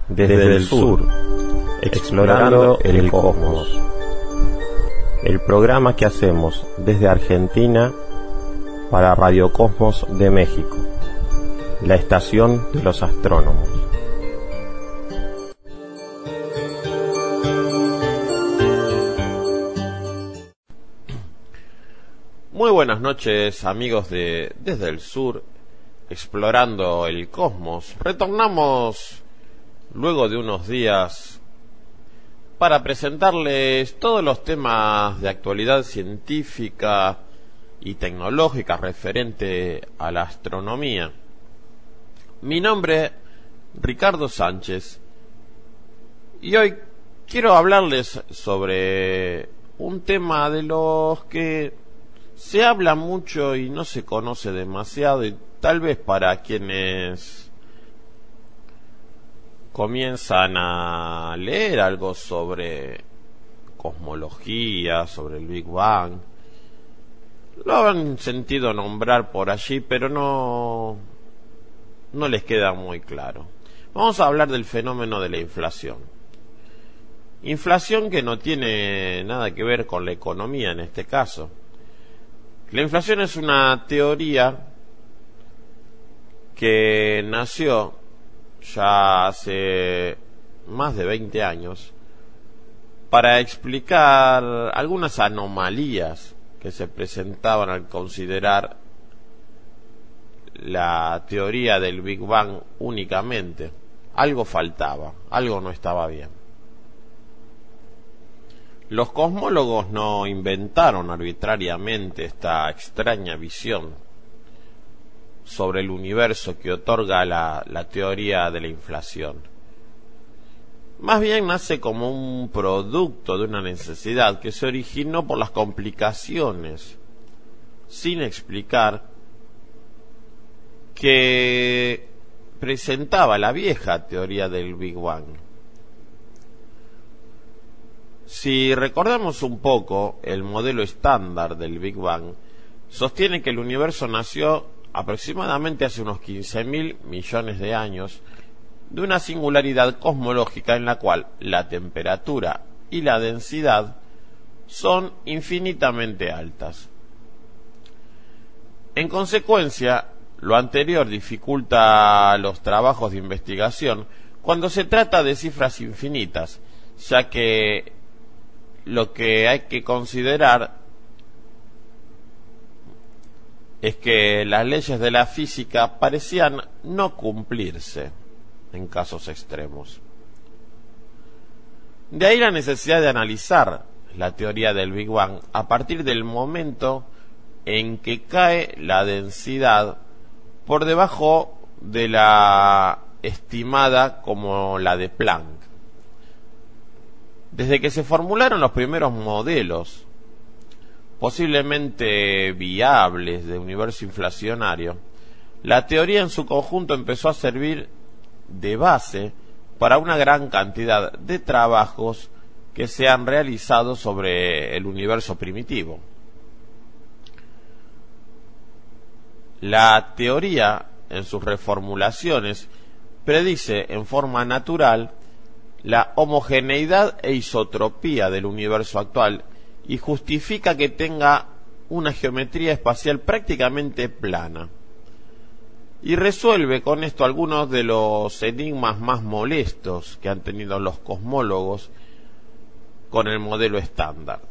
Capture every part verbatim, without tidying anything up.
Desde el sur, explorando el cosmos. El programa que hacemos desde Argentina para Radio Cosmos de México, la estación de los astrónomos. Muy buenas noches, amigos de Desde el Sur, explorando el cosmos. Retornamos luego de unos días para presentarles todos los temas de actualidad científica y tecnológica referente a la astronomía. Mi nombre es Ricardo Sánchez y hoy quiero hablarles sobre un tema de los que se habla mucho y no se conoce demasiado, y tal vez para quienes comienzan a leer algo sobre cosmología, sobre el Big Bang, lo han sentido nombrar por allí, pero no, no les queda muy claro. Vamos a hablar del fenómeno de la inflación. Inflación que no tiene nada que ver con la economía en este caso. La inflación es una teoría que nació ya hace más de veinte años para explicar algunas anomalías que se presentaban al considerar la teoría del Big Bang únicamente. Algo faltaba, algo no estaba bien. Los cosmólogos no inventaron arbitrariamente esta extraña visión sobre el universo que otorga la, la teoría de la inflación. Más bien nace como un producto de una necesidad que se originó por las complicaciones, sin explicar, que presentaba la vieja teoría del Big Bang. Si recordamos un poco, el modelo estándar del Big Bang sostiene que el universo nació aproximadamente hace unos quince mil millones de años de una singularidad cosmológica en la cual la temperatura y la densidad son infinitamente altas. En consecuencia, lo anterior dificulta los trabajos de investigación cuando se trata de cifras infinitas, ya que lo que hay que considerar es que las leyes de la física parecían no cumplirse en casos extremos. De ahí la necesidad de analizar la teoría del Big Bang a partir del momento en que cae la densidad por debajo de la estimada como la de Planck. Desde que se formularon los primeros modelos, posiblemente viables, de universo inflacionario, la teoría en su conjunto empezó a servir de base para una gran cantidad de trabajos que se han realizado sobre el universo primitivo. La teoría, en sus reformulaciones, predice en forma natural la homogeneidad e isotropía del universo actual y justifica que tenga una geometría espacial prácticamente plana. Y resuelve con esto algunos de los enigmas más molestos que han tenido los cosmólogos con el modelo estándar.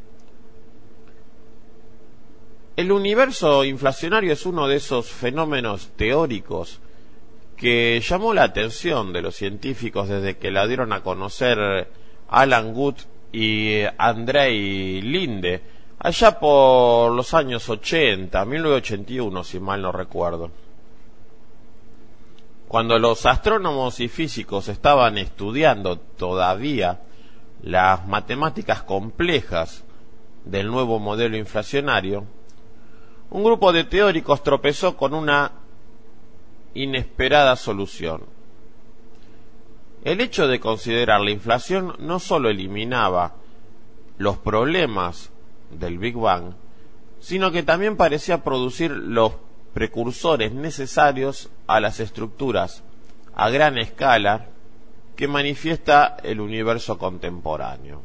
El universo inflacionario es uno de esos fenómenos teóricos que llamó la atención de los científicos desde que la dieron a conocer Alan Guth y Andrei Linde, allá por los años ochenta, mil novecientos ochenta y uno, si mal no recuerdo. Cuando los astrónomos y físicos estaban estudiando todavía las matemáticas complejas del nuevo modelo inflacionario, un grupo de teóricos tropezó con una inesperada solución. El hecho de considerar la inflación no solo eliminaba los problemas del Big Bang, sino que también parecía producir los precursores necesarios a las estructuras a gran escala que manifiesta el universo contemporáneo.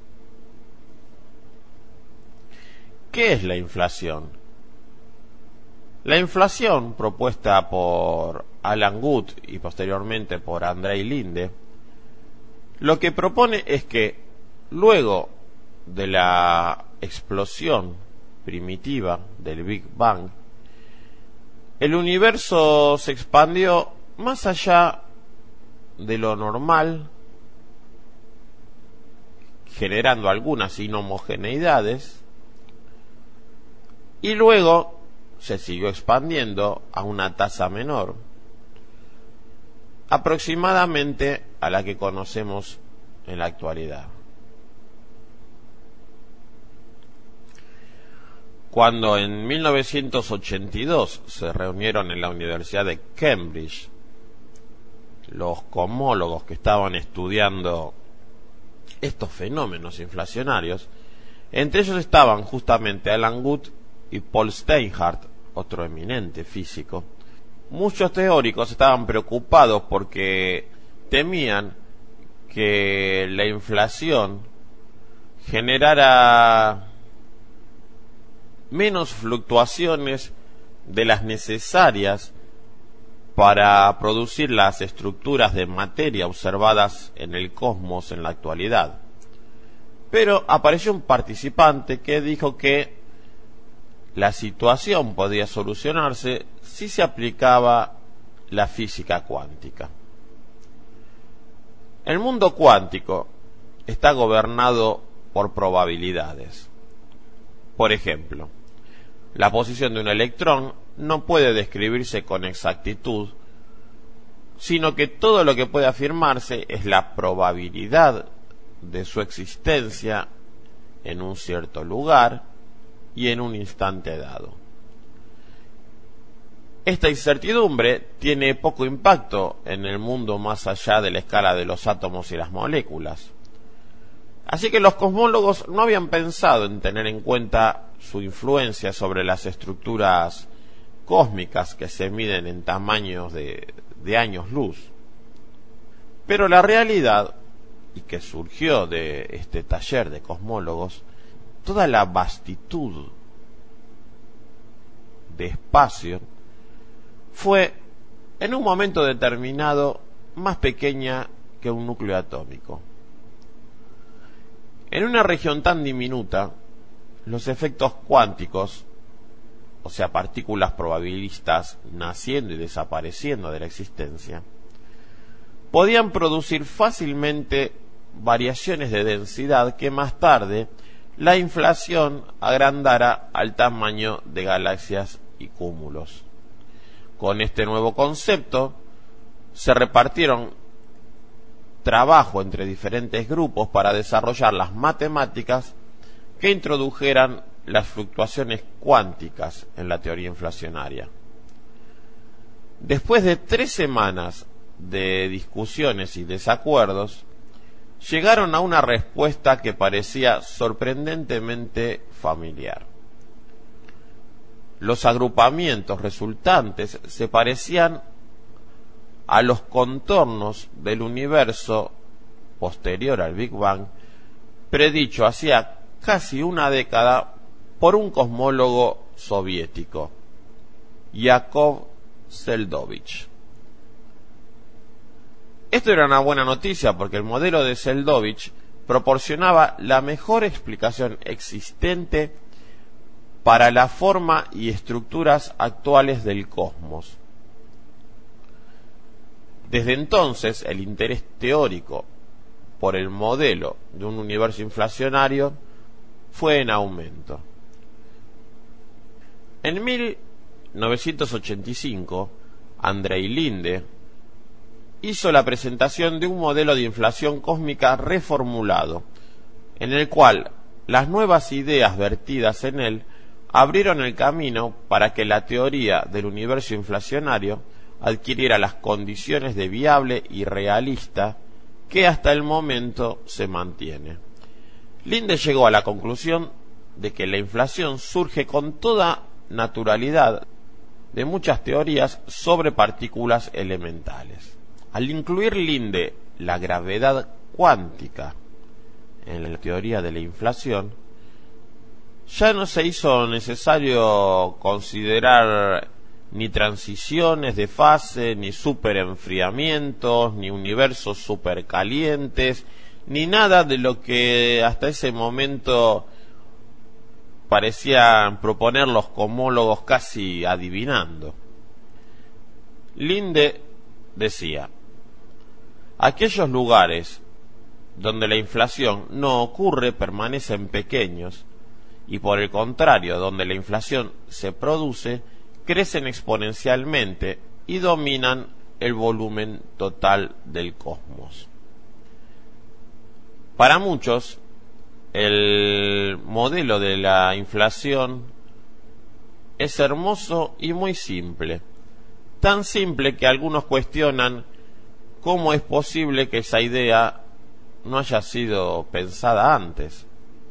¿Qué es la inflación? La inflación, propuesta por Alan Guth y posteriormente por Andrei Linde, lo que propone es que luego de la explosión primitiva del Big Bang, el universo se expandió más allá de lo normal, generando algunas inhomogeneidades, y luego se siguió expandiendo a una tasa menor, aproximadamente a la que conocemos en la actualidad. Cuando en mil novecientos ochenta y dos se reunieron en la Universidad de Cambridge los cosmólogos que estaban estudiando estos fenómenos inflacionarios, entre ellos estaban justamente Alan Guth y Paul Steinhardt, otro eminente físico. Muchos teóricos estaban preocupados porque temían que la inflación generara menos fluctuaciones de las necesarias para producir las estructuras de materia observadas en el cosmos en la actualidad. Pero apareció un participante que dijo que la situación podía solucionarse si se aplicaba la física cuántica. El mundo cuántico está gobernado por probabilidades. Por ejemplo, la posición de un electrón no puede describirse con exactitud, sino que todo lo que puede afirmarse es la probabilidad de su existencia en un cierto lugar y en un instante dado. Esta incertidumbre tiene poco impacto en el mundo más allá de la escala de los átomos y las moléculas. Así que los cosmólogos no habían pensado en tener en cuenta su influencia sobre las estructuras cósmicas que se miden en tamaños de, de años luz. Pero la realidad, y que surgió de este taller de cosmólogos, toda la vastitud de espacio fue en un momento determinado más pequeña que un núcleo atómico. En una región tan diminuta, los efectos cuánticos, o sea, partículas probabilistas naciendo y desapareciendo de la existencia, podían producir fácilmente variaciones de densidad que más tarde la inflación agrandara al tamaño de galaxias y cúmulos. Con este nuevo concepto se repartieron trabajo entre diferentes grupos para desarrollar las matemáticas que introdujeran las fluctuaciones cuánticas en la teoría inflacionaria. Después de tres semanas de discusiones y desacuerdos, llegaron a una respuesta que parecía sorprendentemente familiar. Los agrupamientos resultantes se parecían a los contornos del universo posterior al Big Bang, predicho hacía casi una década por un cosmólogo soviético, Yakov Seldovich. Esto era una buena noticia porque el modelo de Seldovich proporcionaba la mejor explicación existente para la forma y estructuras actuales del cosmos. Desde entonces, el interés teórico por el modelo de un universo inflacionario fue en aumento. En mil novecientos ochenta y cinco, Andrei Linde hizo la presentación de un modelo de inflación cósmica reformulado, en el cual las nuevas ideas vertidas en él abrieron el camino para que la teoría del universo inflacionario adquiriera las condiciones de viable y realista que hasta el momento se mantiene. Linde llegó a la conclusión de que la inflación surge con toda naturalidad de muchas teorías sobre partículas elementales. Al incluir Linde la gravedad cuántica en la teoría de la inflación, ya no se hizo necesario considerar ni transiciones de fase, ni superenfriamientos, ni universos supercalientes, ni nada de lo que hasta ese momento parecían proponer los cosmólogos casi adivinando. Linde decía: aquellos lugares donde la inflación no ocurre permanecen pequeños, y por el contrario, donde la inflación se produce, crecen exponencialmente y dominan el volumen total del cosmos. Para muchos, el modelo de la inflación es hermoso y muy simple, tan simple que algunos cuestionan cómo es posible que esa idea no haya sido pensada antes.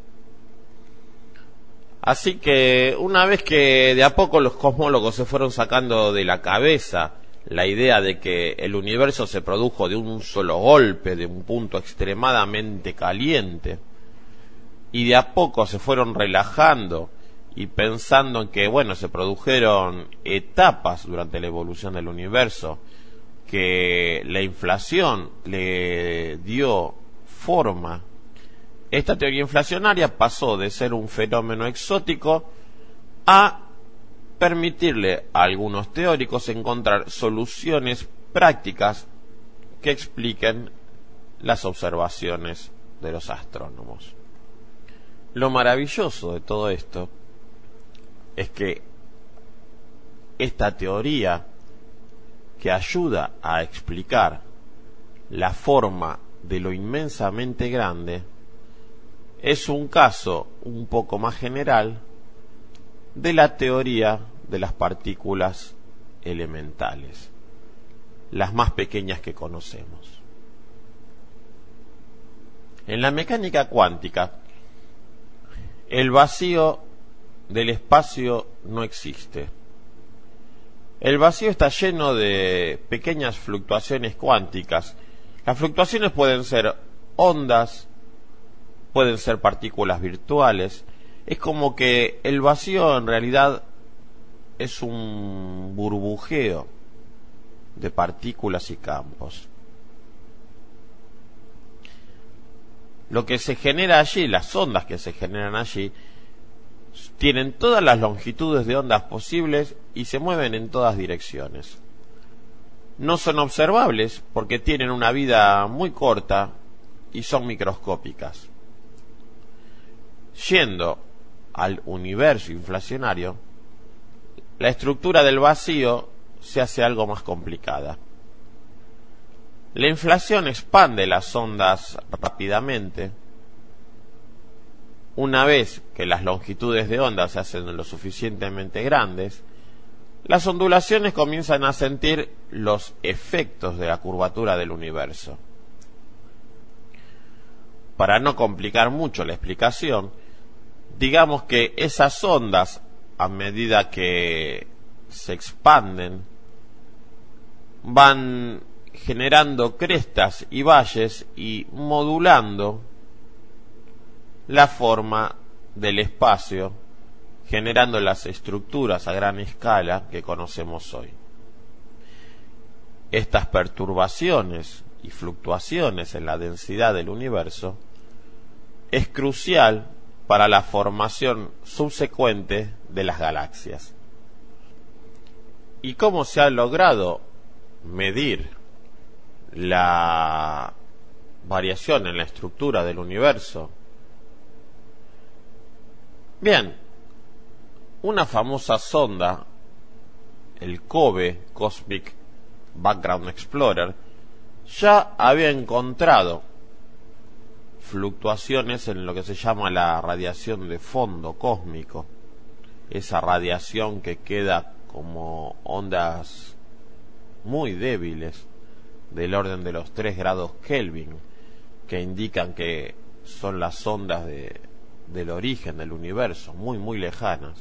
Así que una vez que de a poco los cosmólogos se fueron sacando de la cabeza la idea de que el universo se produjo de un solo golpe, de un punto extremadamente caliente, y de a poco se fueron relajando y pensando en que, bueno, se produjeron etapas durante la evolución del universo, que la inflación le dio forma, esta teoría inflacionaria pasó de ser un fenómeno exótico a permitirle a algunos teóricos encontrar soluciones prácticas que expliquen las observaciones de los astrónomos. Lo maravilloso de todo esto es que esta teoría, que ayuda a explicar la forma de lo inmensamente grande, es un caso un poco más general de la teoría de las partículas elementales, las más pequeñas que conocemos. En la mecánica cuántica, el vacío del espacio no existe. El vacío está lleno de pequeñas fluctuaciones cuánticas. Las fluctuaciones pueden ser ondas, pueden ser partículas virtuales. Es como que el vacío en realidad es un burbujeo de partículas y campos. Lo que se genera allí, las ondas que se generan allí, tienen todas las longitudes de ondas posibles y se mueven en todas direcciones. No son observables porque tienen una vida muy corta y son microscópicas. Yendo al universo inflacionario, la estructura del vacío se hace algo más complicada. La inflación expande las ondas rápidamente. Una vez que las longitudes de onda se hacen lo suficientemente grandes, las ondulaciones comienzan a sentir los efectos de la curvatura del universo. Para no complicar mucho la explicación, digamos que esas ondas, a medida que se expanden, van generando crestas y valles y modulando la forma del espacio, generando las estructuras a gran escala que conocemos hoy. Estas perturbaciones y fluctuaciones en la densidad del universo es crucial para la formación subsecuente de las galaxias. ¿Y cómo se ha logrado medir la variación en la estructura del universo? Bien, una famosa sonda, el COBE, Cosmic Background Explorer, ya había encontrado fluctuaciones en lo que se llama la radiación de fondo cósmico, esa radiación que queda como ondas muy débiles del orden de los tres grados Kelvin, que indican que son las ondas de, del origen del universo, muy muy lejanas.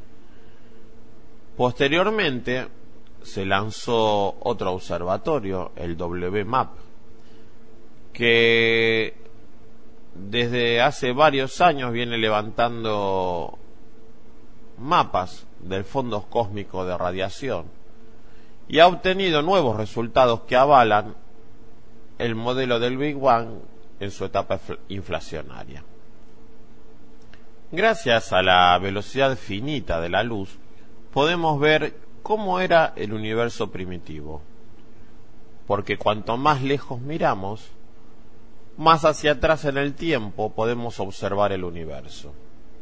Posteriormente se lanzó otro observatorio, el W MAP, que desde hace varios años viene levantando mapas del fondo cósmico de radiación y ha obtenido nuevos resultados que avalan el modelo del Big Bang en su etapa inflacionaria. Gracias a la velocidad finita de la luz, podemos ver cómo era el universo primitivo, porque cuanto más lejos miramos, más hacia atrás en el tiempo podemos observar el universo.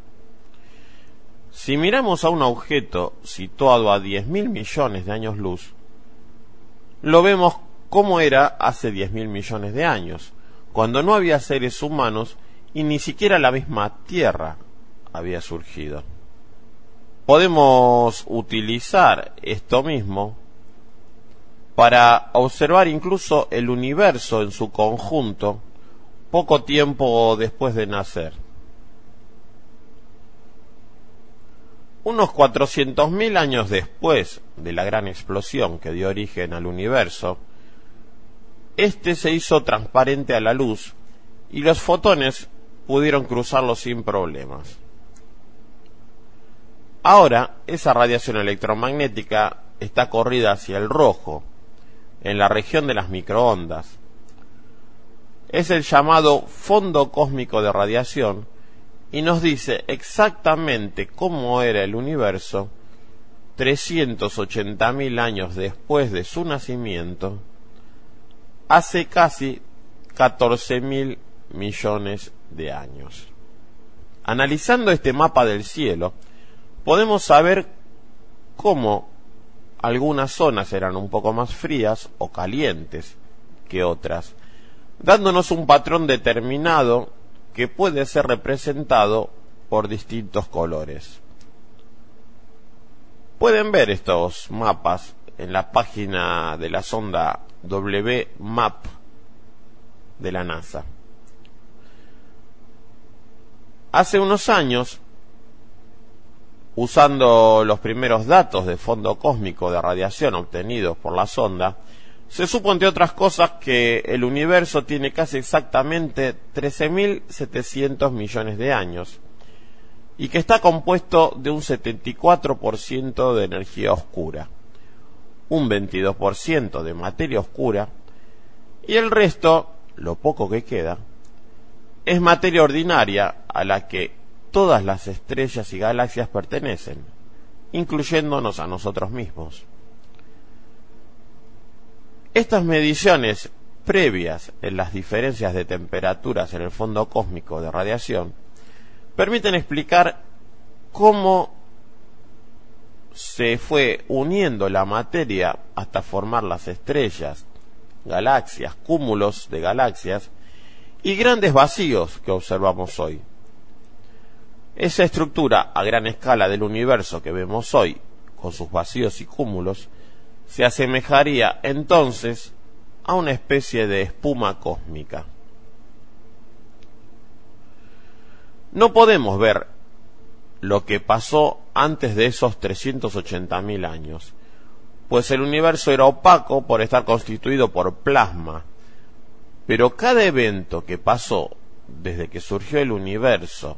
Si miramos a un objeto situado a diez mil millones de años luz, lo vemos como era hace diez mil millones de años, cuando no había seres humanos y ni siquiera la misma Tierra había surgido. Podemos utilizar esto mismo para observar incluso el universo en su conjunto poco tiempo después de nacer. Unos cuatrocientos mil años después de la gran explosión que dio origen al universo, este se hizo transparente a la luz y los fotones pudieron cruzarlo sin problemas. Ahora, esa radiación electromagnética está corrida hacia el rojo, en la región de las microondas. Es el llamado fondo cósmico de radiación y nos dice exactamente cómo era el universo trescientos ochenta mil años después de su nacimiento, hace casi catorce mil millones de años. Analizando este mapa del cielo, podemos saber cómo algunas zonas eran un poco más frías o calientes que otras, dándonos un patrón determinado que puede ser representado por distintos colores. Pueden ver estos mapas en la página de la sonda W MAP de la NASA. Hace unos años, usando los primeros datos de fondo cósmico de radiación obtenidos por la sonda, se supo, entre otras cosas, que el universo tiene casi exactamente trece mil setecientos millones de años y que está compuesto de un setenta y cuatro por ciento de energía oscura, un veintidós por ciento de materia oscura y el resto, lo poco que queda, es materia ordinaria a la que todas las estrellas y galaxias pertenecen, incluyéndonos a nosotros mismos. Estas mediciones previas en las diferencias de temperaturas en el fondo cósmico de radiación permiten explicar cómo se fue uniendo la materia hasta formar las estrellas, galaxias, cúmulos de galaxias y grandes vacíos que observamos hoy. Esa estructura a gran escala del universo que vemos hoy, con sus vacíos y cúmulos, se asemejaría entonces a una especie de espuma cósmica. No podemos ver lo que pasó antes de esos trescientos ochenta mil años, pues el universo era opaco por estar constituido por plasma, pero cada evento que pasó desde que surgió el universo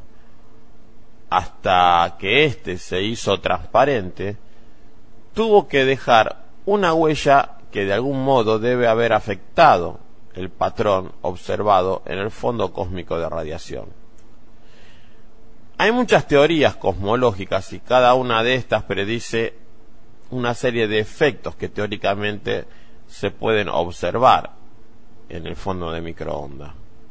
hasta que éste se hizo transparente, tuvo que dejar una huella que de algún modo debe haber afectado el patrón observado en el fondo cósmico de radiación. Hay muchas teorías cosmológicas y cada una de estas predice una serie de efectos que teóricamente se pueden observar en el fondo de microondas.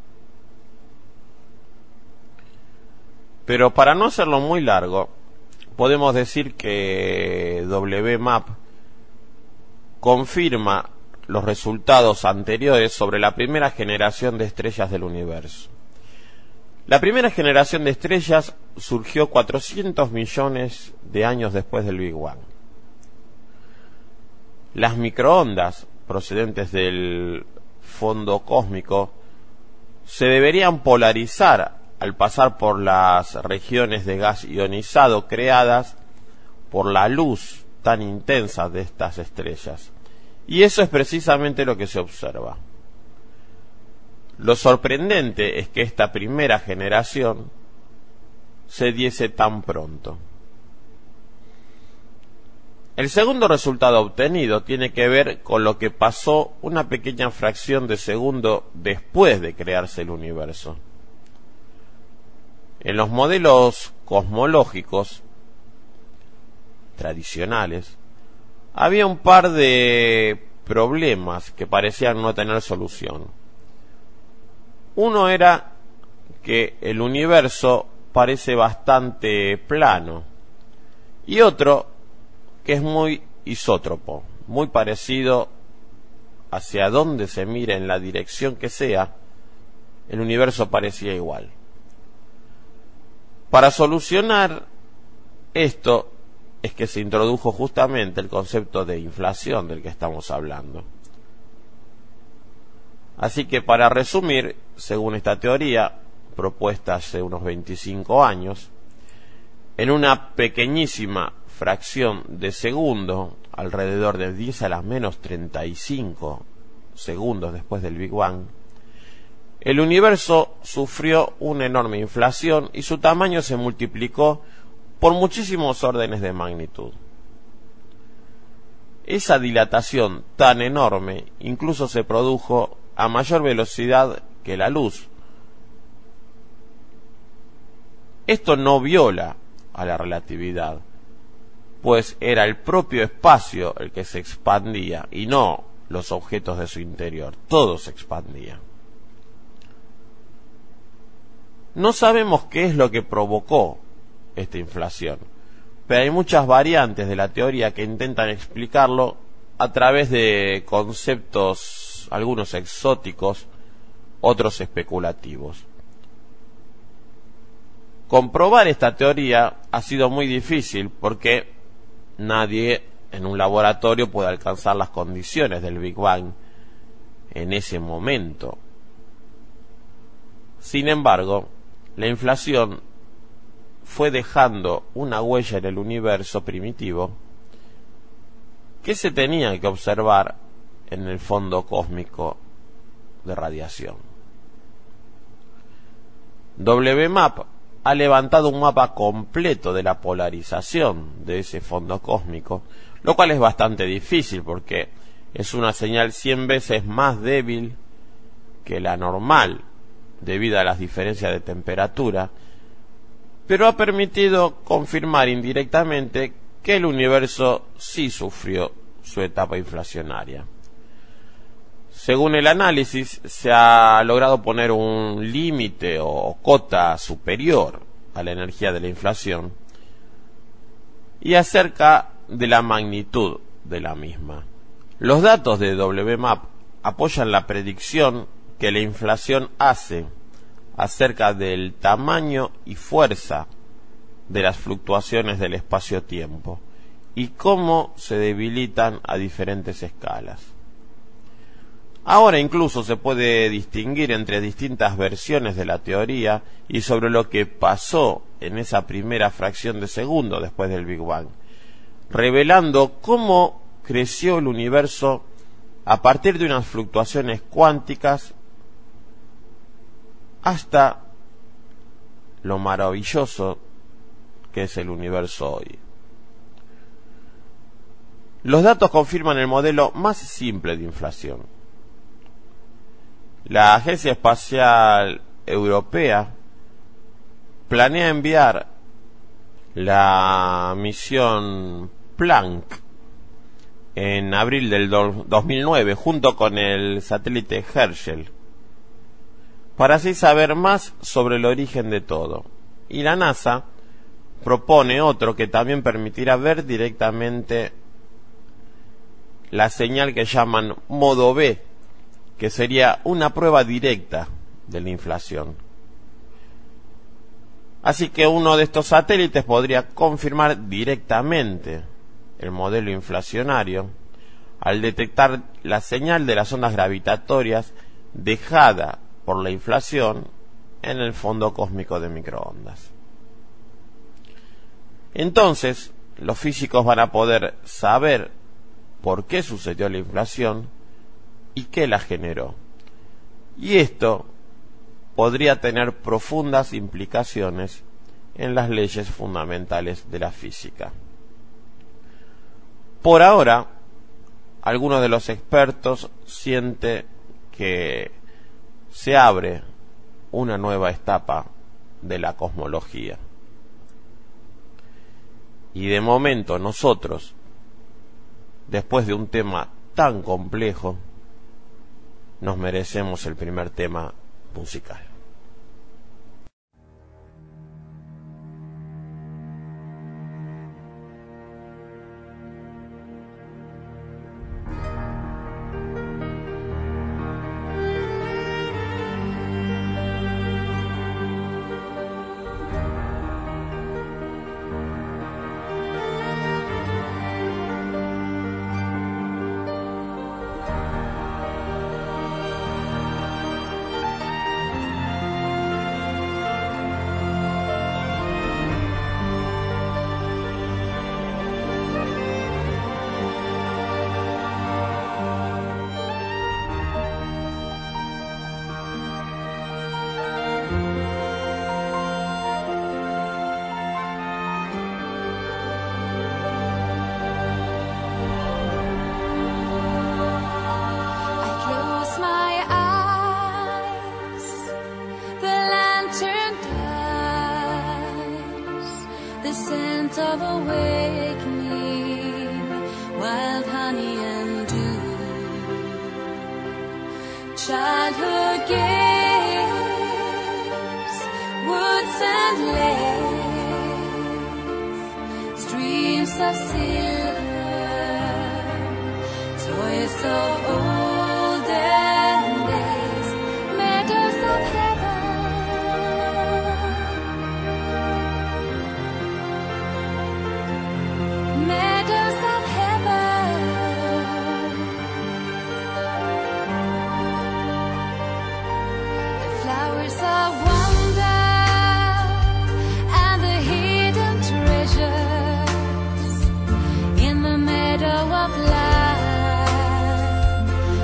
Pero para no hacerlo muy largo, podemos decir que W MAP confirma los resultados anteriores sobre la primera generación de estrellas del universo. La primera generación de estrellas surgió cuatrocientos millones de años después del Big Bang. Las microondas procedentes del fondo cósmico se deberían polarizar al pasar por las regiones de gas ionizado creadas por la luz tan intensa de estas estrellas. Y eso es precisamente lo que se observa. Lo sorprendente es que esta primera generación se diese tan pronto. El segundo resultado obtenido tiene que ver con lo que pasó una pequeña fracción de segundo después de crearse el universo. En los modelos cosmológicos tradicionales había un par de problemas que parecían no tener solución. Uno era que el universo parece bastante plano y otro que es muy isótropo, muy parecido hacia donde se mire en la dirección que sea, el universo parecía igual. Para solucionar esto es que se introdujo justamente el concepto de inflación del que estamos hablando. Así que, para resumir, según esta teoría, propuesta hace unos veinticinco años, en una pequeñísima fracción de segundo, alrededor de diez a la menos treinta y cinco segundos después del Big Bang, el universo sufrió una enorme inflación y su tamaño se multiplicó por muchísimos órdenes de magnitud. Esa dilatación tan enorme incluso se produjo a mayor velocidad que la luz. Esto no viola a la relatividad, pues era el propio espacio el que se expandía y no los objetos de su interior. Todo se expandía. No sabemos qué es lo que provocó esta inflación, pero hay muchas variantes de la teoría que intentan explicarlo a través de conceptos, algunos exóticos, otros especulativos. Comprobar esta teoría ha sido muy difícil porque nadie en un laboratorio puede alcanzar las condiciones del Big Bang en ese momento. Sin embargo, la inflación fue dejando una huella en el universo primitivo que se tenía que observar en el fondo cósmico de radiación. W MAP ha levantado un mapa completo de la polarización de ese fondo cósmico, lo cual es bastante difícil porque es una señal cien veces más débil que la normal debido a las diferencias de temperatura, pero ha permitido confirmar indirectamente que el universo sí sufrió su etapa inflacionaria. Según el análisis, se ha logrado poner un límite o cota superior a la energía de la inflación y acerca de la magnitud de la misma. Los datos de W MAP apoyan la predicción que la inflación hace acerca del tamaño y fuerza de las fluctuaciones del espacio-tiempo y cómo se debilitan a diferentes escalas. Ahora incluso se puede distinguir entre distintas versiones de la teoría y sobre lo que pasó en esa primera fracción de segundo después del Big Bang, revelando cómo creció el universo a partir de unas fluctuaciones cuánticas hasta lo maravilloso que es el universo hoy. Los datos confirman el modelo más simple de inflación. La Agencia Espacial Europea planea enviar la misión Planck en abril del dos mil nueve junto con el satélite Herschel para así saber más sobre el origen de todo. Y la NASA propone otro que también permitirá ver directamente la señal que llaman modo B, que sería una prueba directa de la inflación. Así que uno de estos satélites podría confirmar directamente el modelo inflacionario al detectar la señal de las ondas gravitatorias dejada por la inflación en el fondo cósmico de microondas. Entonces, los físicos van a poder saber por qué sucedió la inflación y qué la generó. Y esto podría tener profundas implicaciones en las leyes fundamentales de la física. Por ahora, algunos de los expertos sienten que se abre una nueva etapa de la cosmología. Y de momento nosotros, después de un tema tan complejo, nos merecemos el primer tema musical. Of awakening, wild honey and dew, childhood games, woods and lakes, streams of silver, toys of olden days, meadows of heaven. Meadows of heaven, the flowers of wonder and the hidden treasures in the meadow of life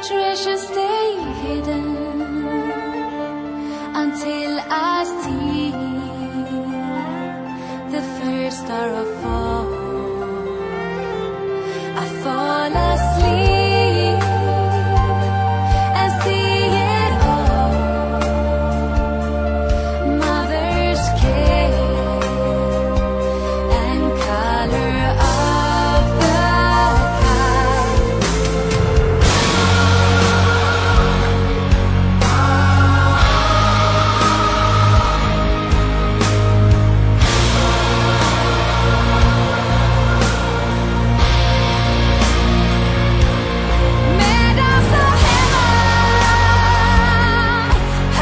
treasure stay hidden until I see the first star of fall. I fall asleep and see it all. Mother's care and color of the kite. Meadows of heaven, oh,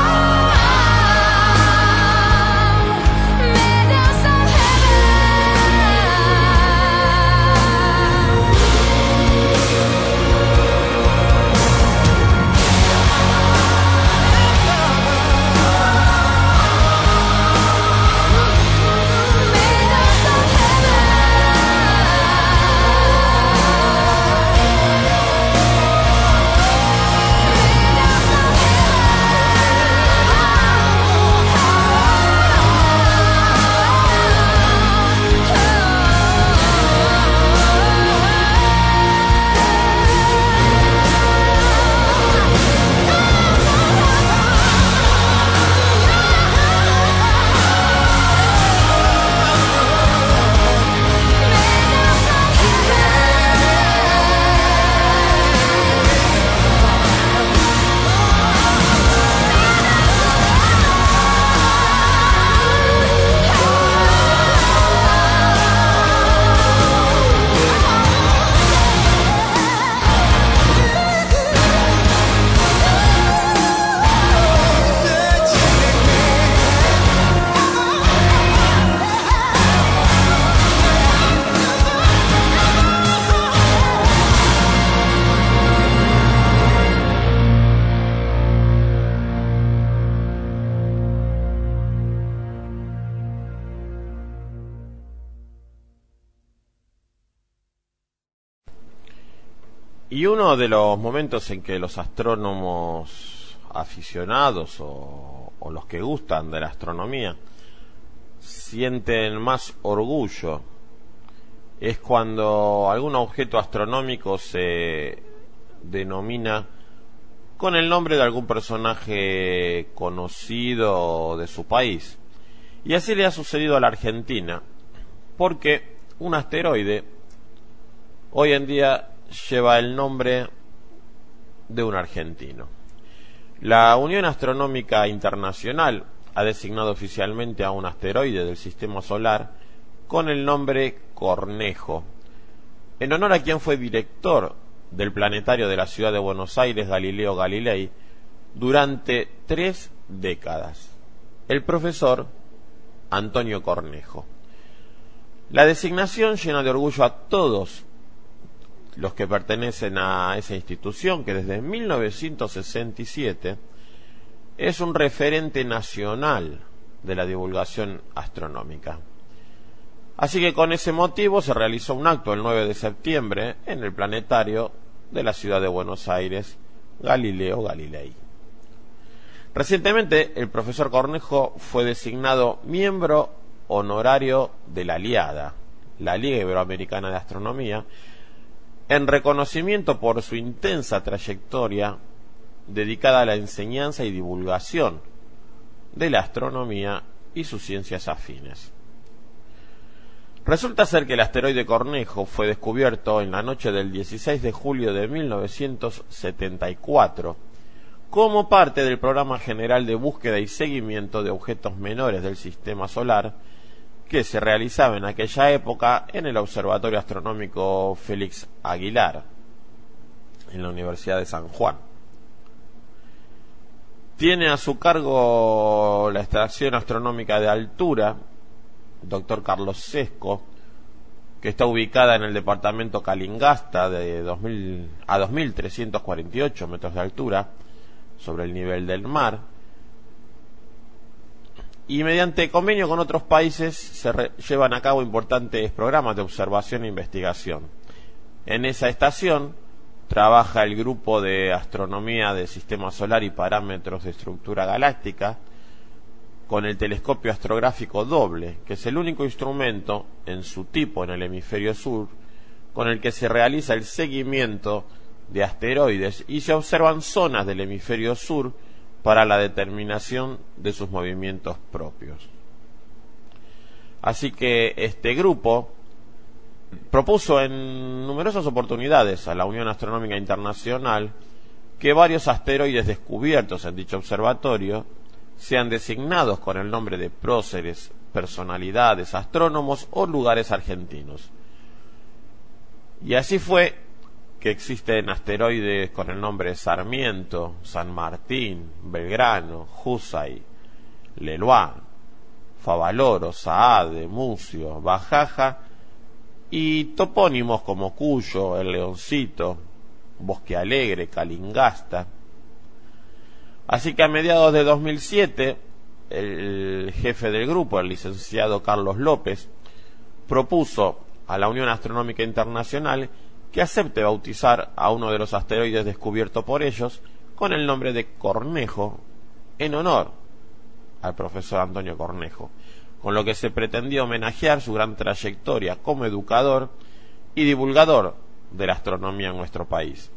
meadows of heaven, meadows of Y uno de los momentos en que los astrónomos aficionados o, o los que gustan de la astronomía sienten más orgullo es cuando algún objeto astronómico se denomina con el nombre de algún personaje conocido de su país. Y así le ha sucedido a la Argentina, porque un asteroide hoy en día lleva el nombre de un argentino. La Unión Astronómica Internacional ha designado oficialmente a un asteroide del Sistema Solar con el nombre Cornejo, en honor a quien fue director del planetario de la ciudad de Buenos Aires, Galileo Galilei, durante tres décadas, el profesor Antonio Cornejo. La designación llena de orgullo a todos los que pertenecen a esa institución que desde mil novecientos sesenta y siete es un referente nacional de la divulgación astronómica. Así que con ese motivo se realizó un acto el nueve de septiembre en el planetario de la ciudad de Buenos Aires, Galileo Galilei. Recientemente el profesor Cornejo fue designado miembro honorario de la LIADA, la Liga Iberoamericana de Astronomía, en reconocimiento por su intensa trayectoria dedicada a la enseñanza y divulgación de la astronomía y sus ciencias afines. Resulta ser que el asteroide Cornejo fue descubierto en la noche del dieciséis de julio de mil novecientos setenta y cuatro como parte del Programa General de Búsqueda y Seguimiento de Objetos Menores del Sistema Solar que se realizaba en aquella época en el Observatorio Astronómico Félix Aguilar, en la Universidad de San Juan. Tiene a su cargo la Estación Astronómica de Altura, doctor Carlos Sesco, que está ubicada en el departamento Calingasta de dos mil a dos mil trescientos cuarenta y ocho metros de altura sobre el nivel del mar. Y mediante convenio con otros países se re- llevan a cabo importantes programas de observación e investigación. En esa estación trabaja el grupo de astronomía del sistema solar y parámetros de estructura galáctica con el telescopio astrográfico doble, que es el único instrumento en su tipo en el hemisferio sur con el que se realiza el seguimiento de asteroides y se observan zonas del hemisferio sur para la determinación de sus movimientos propios. Así que este grupo propuso en numerosas oportunidades a la Unión Astronómica Internacional que varios asteroides descubiertos en dicho observatorio sean designados con el nombre de próceres, personalidades, astrónomos o lugares argentinos. Y así fue que existen asteroides con el nombre Sarmiento, San Martín, Belgrano, Husay, Leloir, Favaloro, Saade, Mucio, Bajaja y topónimos como Cuyo, El Leoncito, Bosque Alegre, Calingasta. Así que a mediados de dos mil siete, el jefe del grupo, el licenciado Carlos López, propuso a la Unión Astronómica Internacional que acepte bautizar a uno de los asteroides descubierto por ellos con el nombre de Cornejo, en honor al profesor Antonio Cornejo, con lo que se pretendía homenajear su gran trayectoria como educador y divulgador de la astronomía en nuestro país.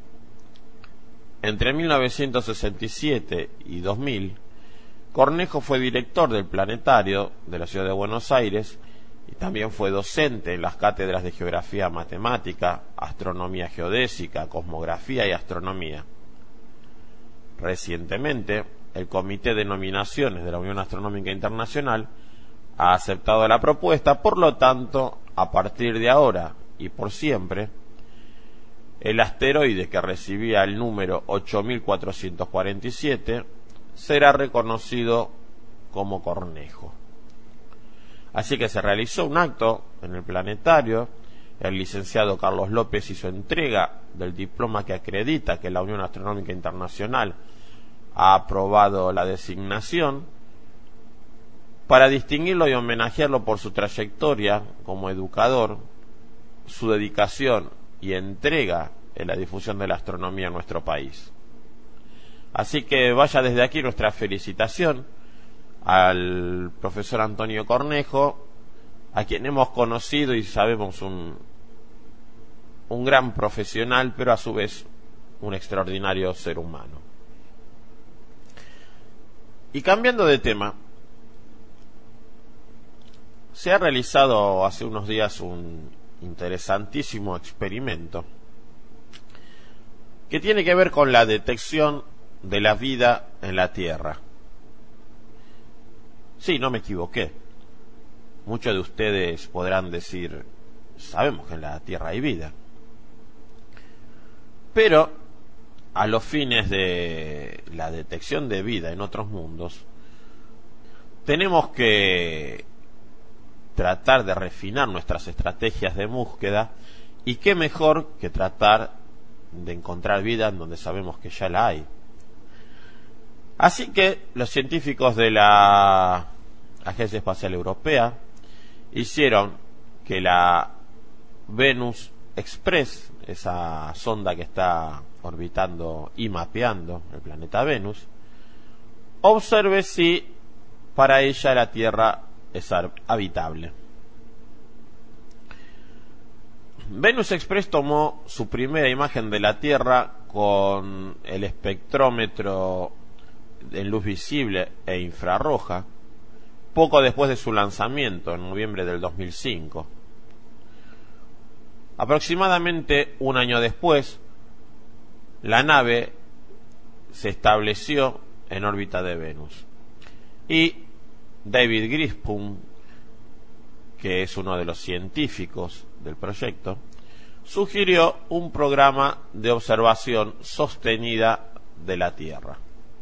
Entre mil novecientos sesenta y siete y dos mil, Cornejo fue director del Planetario de la Ciudad de Buenos Aires y también fue docente en las cátedras de Geografía Matemática, Astronomía Geodésica, Cosmografía y Astronomía. Recientemente, el Comité de Nominaciones de la Unión Astronómica Internacional ha aceptado la propuesta, por lo tanto, a partir de ahora y por siempre, el asteroide que recibía el número ocho mil cuatrocientos cuarenta y siete será reconocido como Cornejo. Así que se realizó un acto en el planetario, el licenciado Carlos López hizo entrega del diploma que acredita que la Unión Astronómica Internacional ha aprobado la designación para distinguirlo y homenajearlo por su trayectoria como educador, su dedicación y entrega en la difusión de la astronomía en nuestro país. Así que vaya desde aquí nuestra felicitación al profesor Antonio Cornejo, a quien hemos conocido y sabemos un, un gran profesional, pero a su vez un extraordinario ser humano. Y cambiando de tema, se ha realizado hace unos días un interesantísimo experimento que tiene que ver con la detección de la vida en la Tierra. Sí, no me equivoqué. Muchos de ustedes podrán decir, sabemos que en la Tierra hay vida. Pero, a los fines de la detección de vida en otros mundos, tenemos que tratar de refinar nuestras estrategias de búsqueda, y qué mejor que tratar de encontrar vida en donde sabemos que ya la hay. Así que los científicos de la Agencia Espacial Europea hicieron que la Venus Express, esa sonda que está orbitando y mapeando el planeta Venus, observe si para ella la Tierra es habitable. Venus Express tomó su primera imagen de la Tierra con el espectrómetro en luz visible e infrarroja poco después de su lanzamiento en noviembre del dos mil cinco. Aproximadamente un año después, la nave se estableció en órbita de Venus y David Grispum, que es uno de los científicos del proyecto, sugirió un programa de observación sostenida de la Tierra.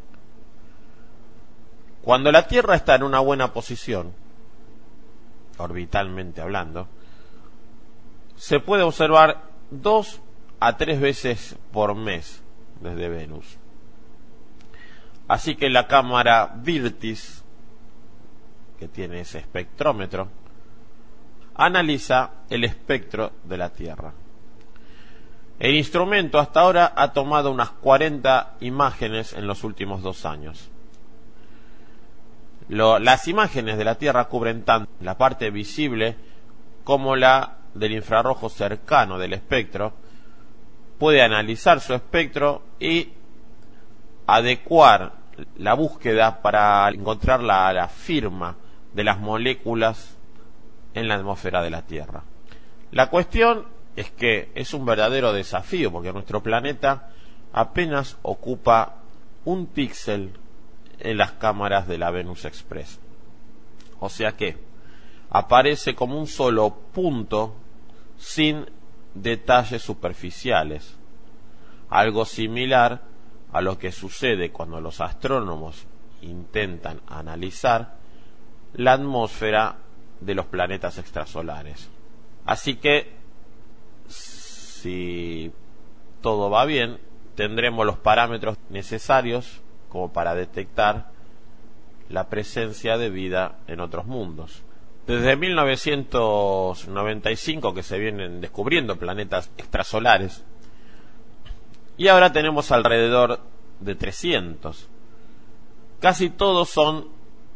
Cuando la Tierra está en una buena posición, orbitalmente hablando, se puede observar dos a tres veces por mes desde Venus. Así que la cámara Virtis, que tiene ese espectrómetro, analiza el espectro de la Tierra. El instrumento hasta ahora ha tomado unas cuarenta imágenes en los últimos dos años. Lo, las imágenes de la Tierra cubren tanto la parte visible como la del infrarrojo cercano del espectro. Puede analizar su espectro y adecuar la búsqueda para encontrar la, la firma de las moléculas en la atmósfera de la Tierra. La cuestión es que es un verdadero desafío porque nuestro planeta apenas ocupa un píxel en las cámaras de la Venus Express. O sea que aparece como un solo punto sin detalles superficiales. Algo similar a lo que sucede cuando los astrónomos intentan analizar la atmósfera de los planetas extrasolares. Así que, si todo va bien, tendremos los parámetros necesarios como para detectar la presencia de vida en otros mundos. Desde mil novecientos noventa y cinco que se vienen descubriendo planetas extrasolares y ahora tenemos alrededor de trescientos. Casi todos son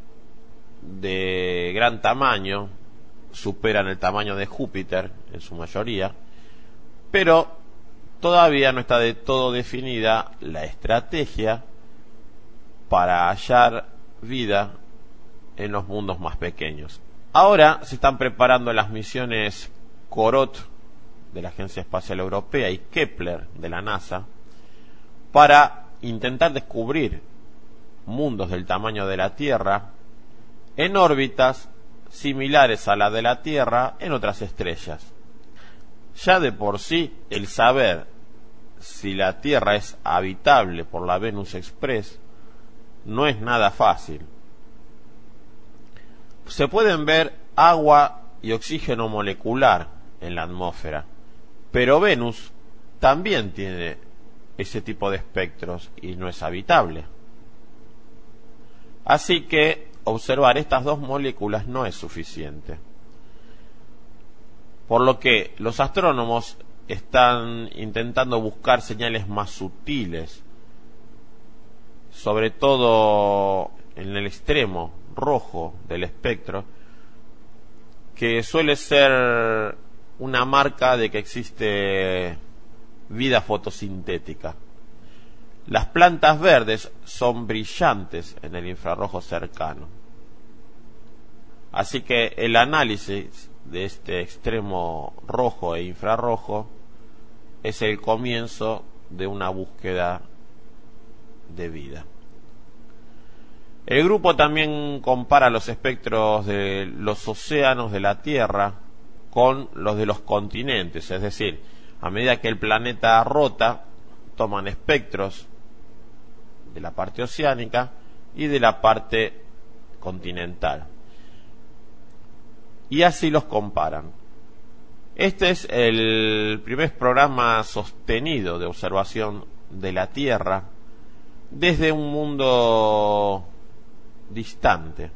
de gran tamaño, superan el tamaño de Júpiter en su mayoría, pero todavía no está de todo definida la estrategia para hallar vida en los mundos más pequeños. Ahora se están preparando las misiones Corot de la Agencia Espacial Europea y Kepler de la NASA para intentar descubrir mundos del tamaño de la Tierra en órbitas similares a la de la Tierra en otras estrellas. Ya de por sí, el saber si la Tierra es habitable por la Venus Express no es nada fácil. Se pueden ver agua y oxígeno molecular en la atmósfera, pero Venus también tiene ese tipo de espectros y no es habitable. Así que observar estas dos moléculas no es suficiente. Por lo que los astrónomos están intentando buscar señales más sutiles, sobre todo en el extremo rojo del espectro, que suele ser una marca de que existe vida fotosintética. Las plantas verdes son brillantes en el infrarrojo cercano. Así que el análisis de este extremo rojo e infrarrojo es el comienzo de una búsqueda de vida. El grupo también compara los espectros de los océanos de la Tierra con los de los continentes, es decir, a medida que el planeta rota, toman espectros de la parte oceánica y de la parte continental, y así los comparan. Este es el primer programa sostenido de observación de la Tierra desde un mundo distante.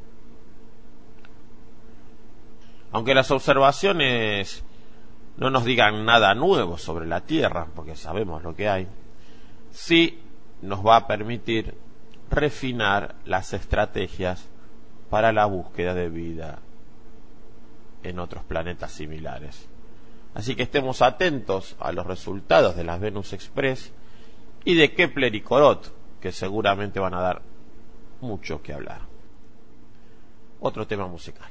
Aunque las observaciones no nos digan nada nuevo sobre la Tierra, porque sabemos lo que hay, sí nos va a permitir refinar las estrategias para la búsqueda de vida en otros planetas similares. Así que estemos atentos a los resultados de las Venus Express y de Kepler y Corot, que seguramente van a dar mucho que hablar. Otro tema musical.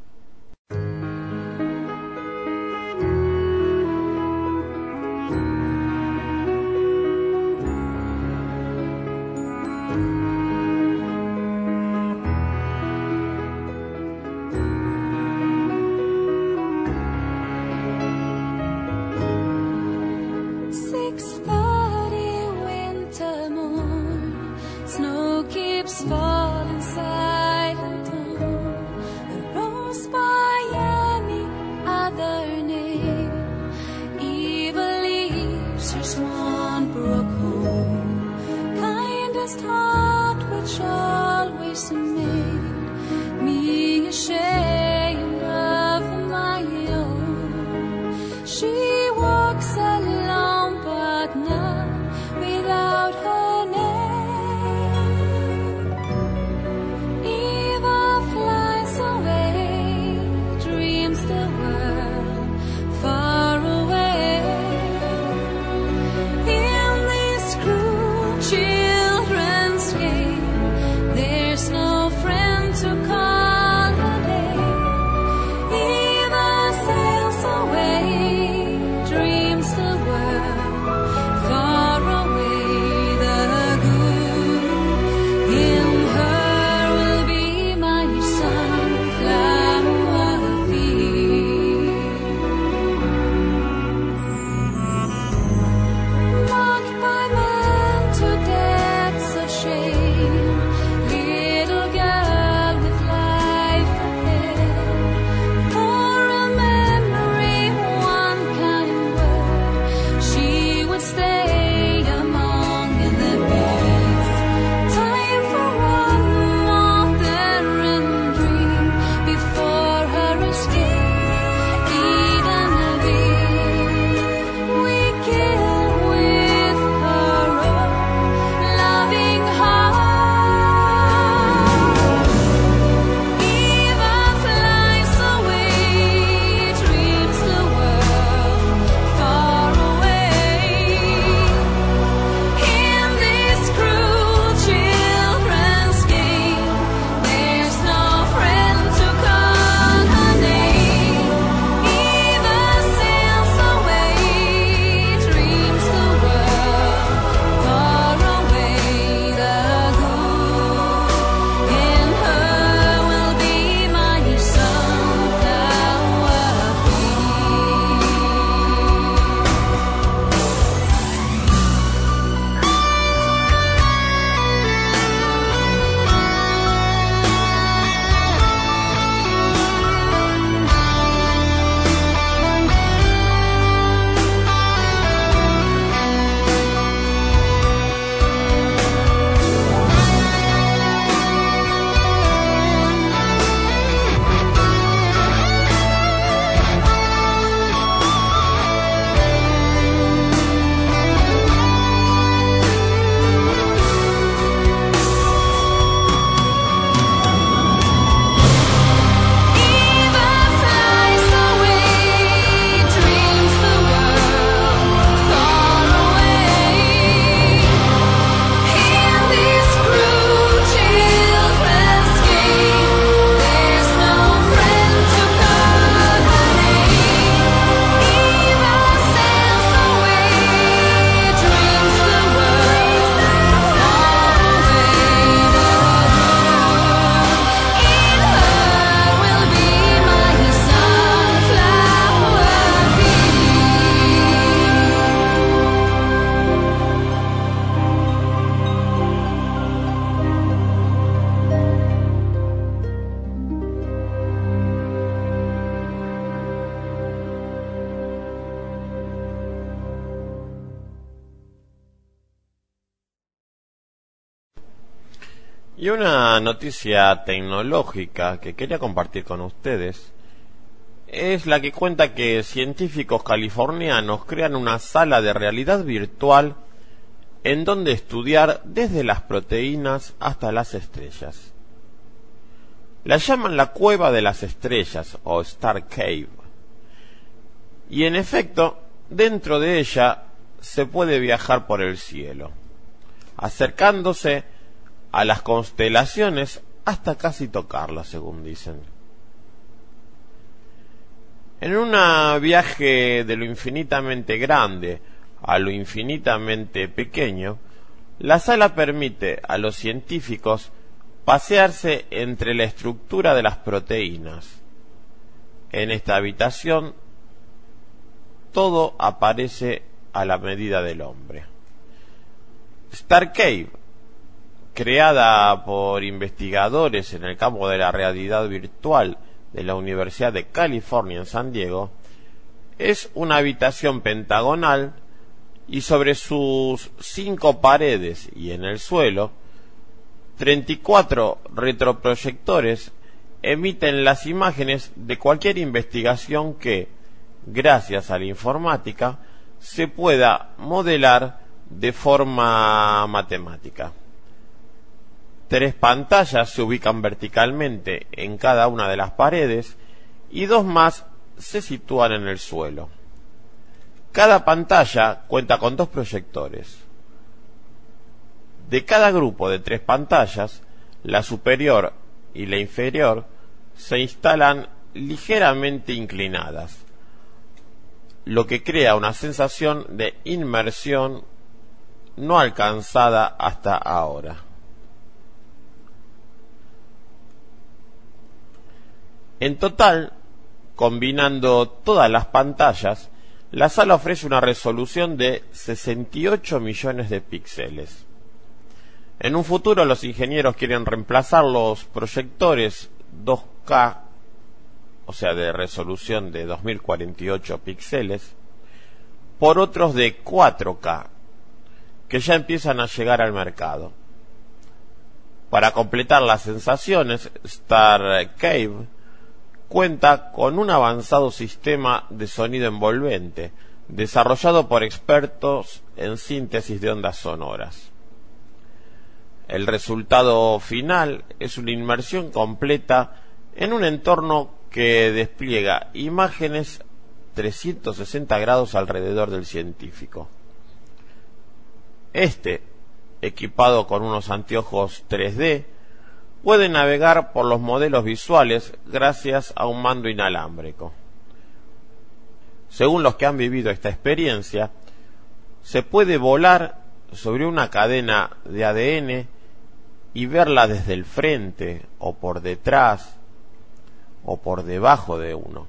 six thirty winter morn, snow keeps falling silent on the rose by any other name. Evil leaves her swan brook home, kindest heart which always made me ashamed of my own. She walks alone Y una noticia tecnológica que quería compartir con ustedes es la que cuenta que científicos californianos crean una sala de realidad virtual en donde estudiar desde las proteínas hasta las estrellas. La llaman la Cueva de las Estrellas o Star Cave. Y en efecto, dentro de ella se puede viajar por el cielo, acercándose a las constelaciones hasta casi tocarlas, según dicen. En un viaje de lo infinitamente grande a lo infinitamente pequeño, la sala permite a los científicos pasearse entre la estructura de las proteínas. En esta habitación todo aparece a la medida del hombre. Star Cave, creada por investigadores en el campo de la realidad virtual de la Universidad de California en San Diego, es una habitación pentagonal y sobre sus cinco paredes y en el suelo, treinta y cuatro retroproyectores emiten las imágenes de cualquier investigación que, gracias a la informática, se pueda modelar de forma matemática. Tres pantallas se ubican verticalmente en cada una de las paredes y dos más se sitúan en el suelo. Cada pantalla cuenta con dos proyectores. De cada grupo de tres pantallas, la superior y la inferior se instalan ligeramente inclinadas, lo que crea una sensación de inmersión no alcanzada hasta ahora. En total, combinando todas las pantallas, la sala ofrece una resolución de sesenta y ocho millones de píxeles. En un futuro los ingenieros quieren reemplazar los proyectores dos K, o sea de resolución de dos mil cuarenta y ocho píxeles, por otros de cuatro K, que ya empiezan a llegar al mercado. Para completar las sensaciones, Star Cave cuenta con un avanzado sistema de sonido envolvente, desarrollado por expertos en síntesis de ondas sonoras. El resultado final es una inmersión completa en un entorno que despliega imágenes trescientos sesenta grados alrededor del científico. Este, equipado con unos anteojos tres D, puede navegar por los modelos visuales gracias a un mando inalámbrico. Según los que han vivido esta experiencia, se puede volar sobre una cadena de A D N y verla desde el frente o por detrás o por debajo de uno.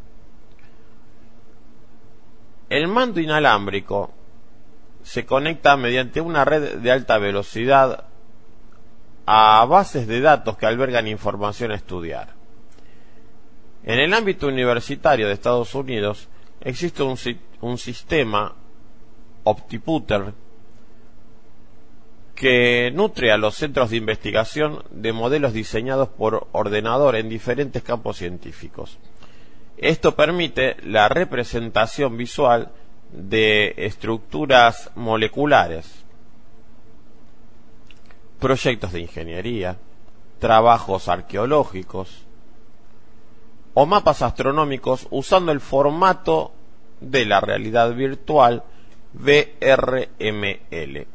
El mando inalámbrico se conecta mediante una red de alta velocidad a bases de datos que albergan información a estudiar. En el ámbito universitario de Estados Unidos existe un, un sistema OptiPutter que nutre a los centros de investigación de modelos diseñados por ordenador en diferentes campos científicos. Esto permite la representación visual de estructuras moleculares, proyectos de ingeniería, trabajos arqueológicos o mapas astronómicos usando el formato de la realidad virtual V R M L.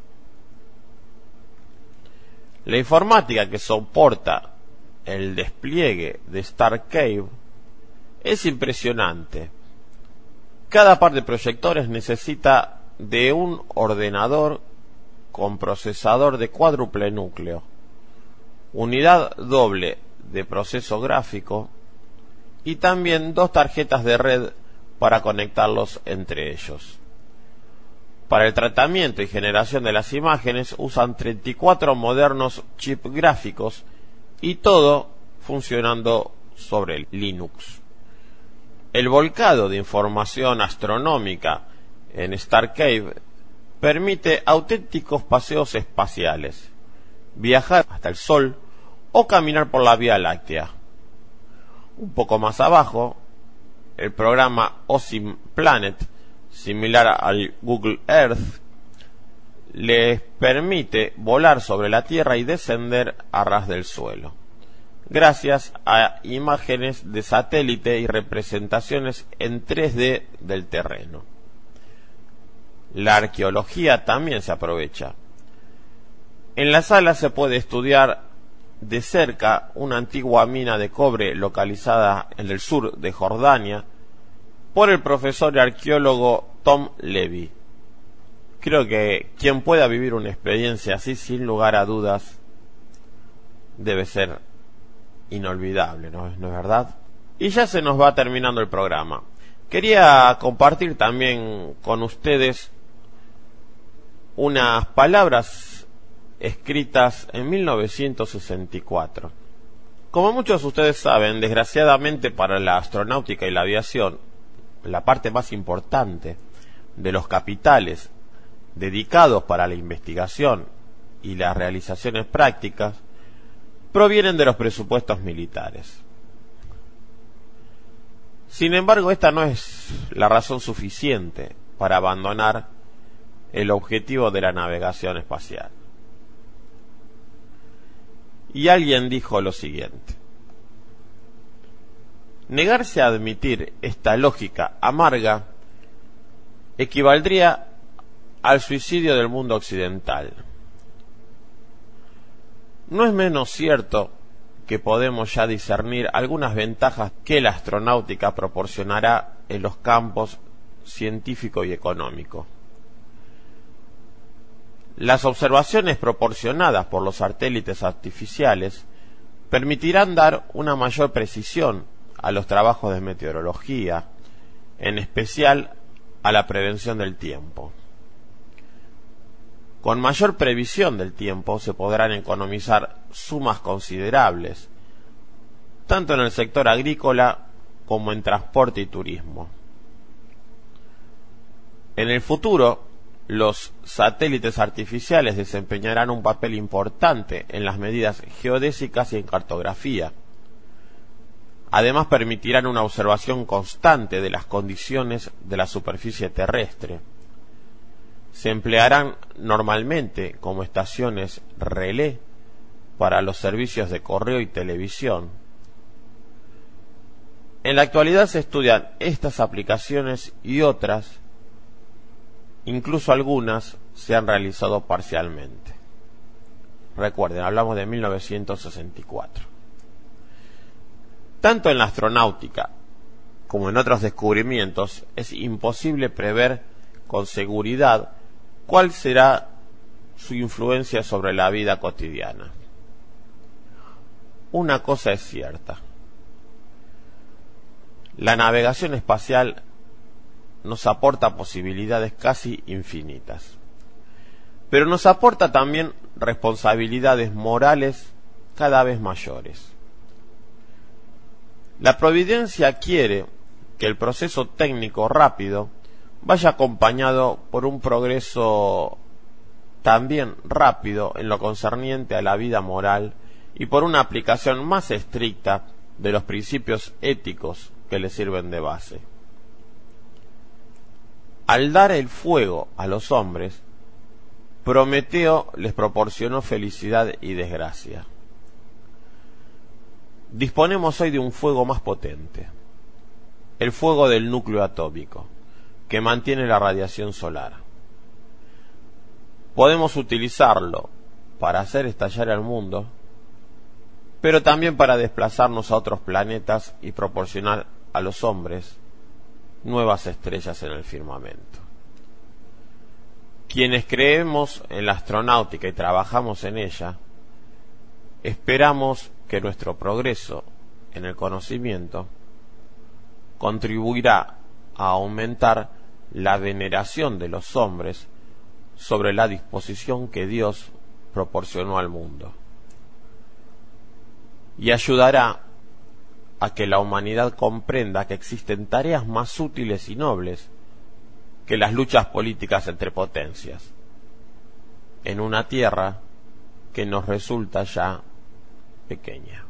La informática que soporta el despliegue de Star Cave es impresionante. Cada par de proyectores necesita de un ordenador con procesador de cuádruple núcleo, unidad doble de proceso gráfico y también dos tarjetas de red para conectarlos entre ellos. Para el tratamiento y generación de las imágenes usan treinta y cuatro modernos chips gráficos y todo funcionando sobre Linux. El volcado de información astronómica en Star Cave permite auténticos paseos espaciales, viajar hasta el Sol o caminar por la Vía Láctea. Un poco más abajo, el programa OSIM Planet, similar al Google Earth, les permite volar sobre la Tierra y descender a ras del suelo, gracias a imágenes de satélite y representaciones en tres D del terreno. La arqueología también se aprovecha. En la sala se puede estudiar de cerca una antigua mina de cobre localizada en el sur de Jordania por el profesor y arqueólogo Tom Levy. Creo que quien pueda vivir una experiencia así, sin lugar a dudas, debe ser inolvidable, ¿no, ¿no es verdad? Y ya se nos va terminando el programa. Quería compartir también con ustedes unas palabras escritas en mil novecientos sesenta y cuatro. Como muchos de ustedes saben, desgraciadamente para la astronáutica y la aviación, la parte más importante de los capitales dedicados para la investigación y las realizaciones prácticas provienen de los presupuestos militares. Sin embargo, esta no es la razón suficiente para abandonar el objetivo de la navegación espacial. Y alguien dijo lo siguiente: negarse a admitir esta lógica amarga equivaldría al suicidio del mundo occidental. No es menos cierto que podemos ya discernir algunas ventajas que la astronáutica proporcionará en los campos científico y económico. Las observaciones proporcionadas por los satélites artificiales permitirán dar una mayor precisión a los trabajos de meteorología, en especial a la prevención del tiempo. Con mayor previsión del tiempo se podrán economizar sumas considerables, tanto en el sector agrícola como en transporte y turismo. En el futuro, los satélites artificiales desempeñarán un papel importante en las medidas geodésicas y en cartografía. Además, permitirán una observación constante de las condiciones de la superficie terrestre. Se emplearán normalmente como estaciones relé para los servicios de correo y televisión. En la actualidad se estudian estas aplicaciones y otras, incluso algunas se han realizado parcialmente. Recuerden, hablamos de mil novecientos sesenta y cuatro. Tanto en la astronáutica como en otros descubrimientos es imposible prever con seguridad cuál será su influencia sobre la vida cotidiana. Una cosa es cierta: la navegación espacial nos aporta posibilidades casi infinitas, pero nos aporta también responsabilidades morales cada vez mayores. La providencia quiere que el proceso técnico rápido vaya acompañado por un progreso también rápido en lo concerniente a la vida moral y por una aplicación más estricta de los principios éticos que le sirven de base. Al dar el fuego a los hombres, Prometeo les proporcionó felicidad y desgracia. Disponemos hoy de un fuego más potente, el fuego del núcleo atómico, que mantiene la radiación solar. Podemos utilizarlo para hacer estallar el mundo, pero también para desplazarnos a otros planetas y proporcionar a los hombres nuevas estrellas en el firmamento. Quienes creemos en la astronáutica y trabajamos en ella, esperamos que nuestro progreso en el conocimiento contribuirá a aumentar la veneración de los hombres sobre la disposición que Dios proporcionó al mundo, y ayudará a que la humanidad comprenda que existen tareas más útiles y nobles que las luchas políticas entre potencias, en una tierra que nos resulta ya pequeña.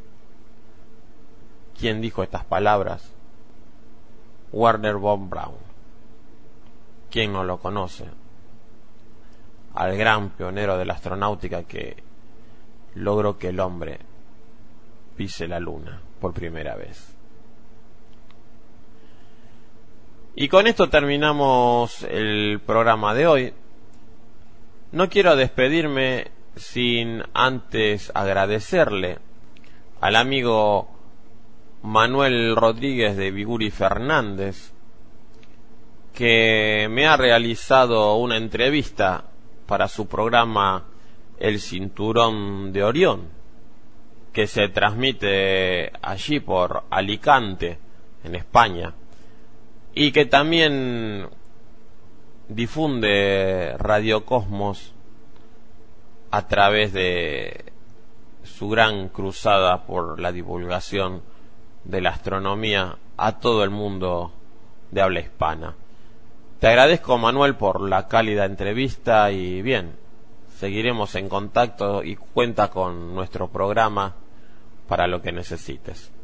¿Quién dijo estas palabras? Wernher von Braun. ¿Quién no lo conoce? Al gran pionero de la astronáutica que logró que el hombre pise la luna por primera vez. Y con esto terminamos el programa de hoy. No quiero despedirme sin antes agradecerle al amigo Manuel Rodríguez de Viguri Fernández, que me ha realizado una entrevista para su programa El Cinturón de Orión, que se transmite allí por Alicante, en España, y que también difunde Radio Cosmos a través de su gran cruzada por la divulgación de la astronomía a todo el mundo de habla hispana. Te agradezco, Manuel, por la cálida entrevista y bien, seguiremos en contacto y cuenta con nuestro programa para lo que necesites.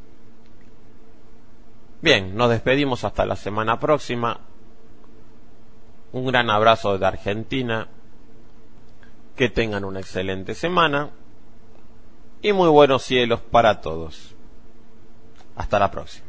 Bien, nos despedimos hasta la semana próxima. Un gran abrazo desde Argentina. Que tengan una excelente semana y muy buenos cielos para todos. Hasta la próxima.